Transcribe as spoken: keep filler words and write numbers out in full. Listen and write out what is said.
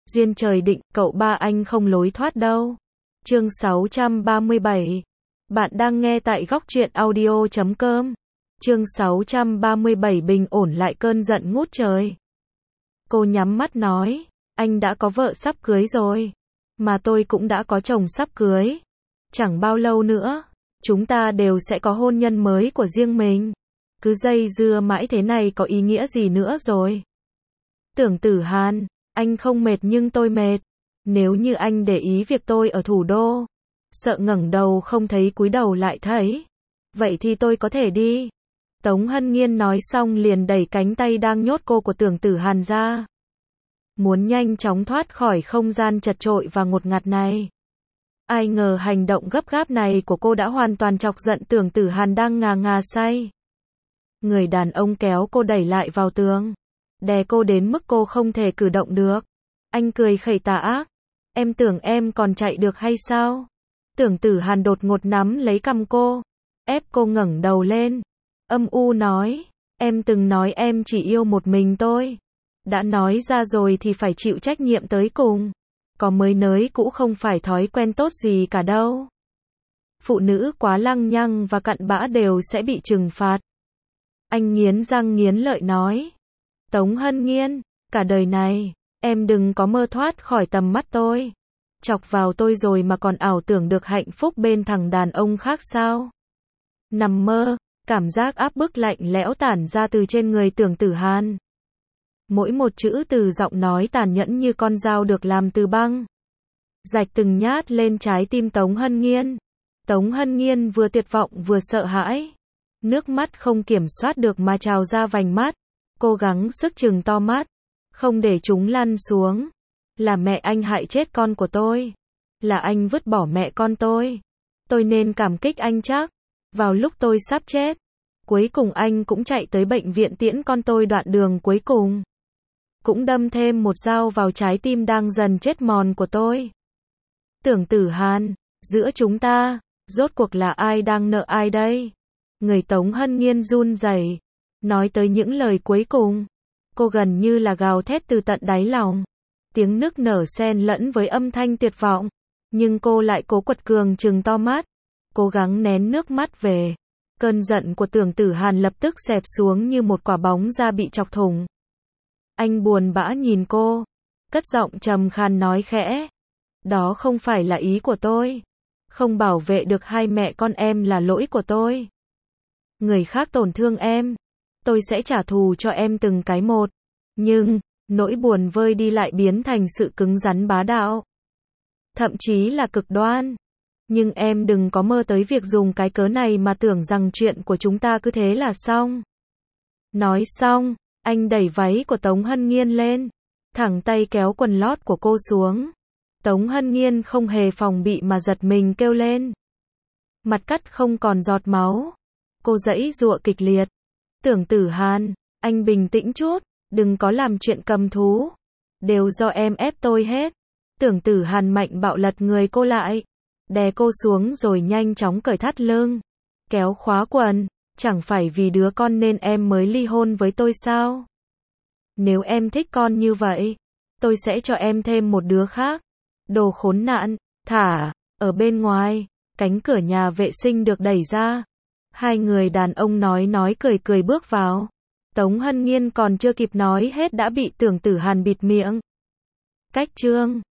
Duyên trời định, cậu ba anh không lối thoát đâu. Chương sáu trăm ba mươi bảy. Bạn đang nghe tại góc truyện audio chấm com. Chương sáu trăm ba mươi bảy bình ổn lại cơn giận ngút trời. Cô nhắm mắt nói, anh đã có vợ sắp cưới rồi. Mà tôi cũng đã có chồng sắp cưới. Chẳng bao lâu nữa, chúng ta đều sẽ có hôn nhân mới của riêng mình. Cứ dây dưa mãi thế này có ý nghĩa gì nữa rồi. Tưởng Tử Hàn, anh không mệt nhưng tôi mệt. Nếu như anh để ý việc tôi ở thủ đô, sợ ngẩng đầu không thấy cúi đầu lại thấy, vậy thì tôi có thể đi. Tống Hân Nghiên nói xong liền đẩy cánh tay đang nhốt cô của Tưởng Tử Hàn ra. Muốn nhanh chóng thoát khỏi không gian chật chội và ngột ngạt này. Ai ngờ hành động gấp gáp này của cô đã hoàn toàn chọc giận Tưởng Tử Hàn đang ngà ngà say. Người đàn ông kéo cô đẩy lại vào tường, đè cô đến mức cô không thể cử động được. Anh cười khẩy tà ác. Em tưởng em còn chạy được hay sao? Tưởng Tử Hàn đột ngột nắm lấy cằm cô, ép cô ngẩng đầu lên. Âm u nói, em từng nói em chỉ yêu một mình tôi. Đã nói ra rồi thì phải chịu trách nhiệm tới cùng. Có mới nới cũ không phải thói quen tốt gì cả đâu. Phụ nữ quá lăng nhăng và cặn bã đều sẽ bị trừng phạt. Anh nghiến răng nghiến lợi nói. Tống Hân Nghiên, cả đời này, em đừng có mơ thoát khỏi tầm mắt tôi. Chọc vào tôi rồi mà còn ảo tưởng được hạnh phúc bên thằng đàn ông khác sao? Nằm mơ, cảm giác áp bức lạnh lẽo tản ra từ trên người Tưởng Tử Hàn. Mỗi một chữ từ giọng nói tàn nhẫn như con dao được làm từ băng. Rạch từng nhát lên trái tim Tống Hân Nghiên. Tống Hân Nghiên vừa tuyệt vọng vừa sợ hãi. Nước mắt không kiểm soát được mà trào ra vành mắt. Cố gắng sức chừng to mắt, không để chúng lăn xuống. Là mẹ anh hại chết con của tôi. Là anh vứt bỏ mẹ con tôi. Tôi nên cảm kích anh chắc. Vào lúc tôi sắp chết, cuối cùng anh cũng chạy tới bệnh viện tiễn con tôi đoạn đường cuối cùng. Cũng đâm thêm một dao vào trái tim đang dần chết mòn của tôi. Tưởng Tử Hàn, giữa chúng ta, rốt cuộc là ai đang nợ ai đây? Người Tống Hân Nghiên run rẩy, nói tới những lời cuối cùng. Cô gần như là gào thét từ tận đáy lòng. Tiếng nức nở xen lẫn với âm thanh tuyệt vọng. Nhưng cô lại cố quật cường trừng to mắt, cố gắng nén nước mắt về. Cơn giận của Tưởng Tử Hàn lập tức xẹp xuống như một quả bóng da bị chọc thủng. Anh buồn bã nhìn cô, cất giọng trầm khàn nói khẽ. Đó không phải là ý của tôi. Không bảo vệ được hai mẹ con em là lỗi của tôi. Người khác tổn thương em, tôi sẽ trả thù cho em từng cái một. Nhưng, nỗi buồn vơi đi lại biến thành sự cứng rắn bá đạo. Thậm chí là cực đoan. Nhưng em đừng có mơ tới việc dùng cái cớ này mà tưởng rằng chuyện của chúng ta cứ thế là xong. Nói xong, anh đẩy váy của Tống Hân Nghiên lên, thẳng tay kéo quần lót của cô xuống. Tống Hân Nghiên không hề phòng bị mà giật mình kêu lên. Mặt cắt không còn giọt máu. Cô giãy giụa kịch liệt. Tưởng Tử Hàn, anh bình tĩnh chút, đừng có làm chuyện cầm thú. Đều do em ép tôi hết. Tưởng Tử Hàn mạnh bạo lật người cô lại, đè cô xuống rồi nhanh chóng cởi thắt lưng, kéo khóa quần. Chẳng phải vì đứa con nên em mới ly hôn với tôi sao? Nếu em thích con như vậy, tôi sẽ cho em thêm một đứa khác. Đồ khốn nạn, thả. Ở bên ngoài, cánh cửa nhà vệ sinh được đẩy ra. Hai người đàn ông nói nói cười cười bước vào. Tống Hân Nghiên còn chưa kịp nói hết đã bị Tưởng Tử Hàn bịt miệng. Cách chương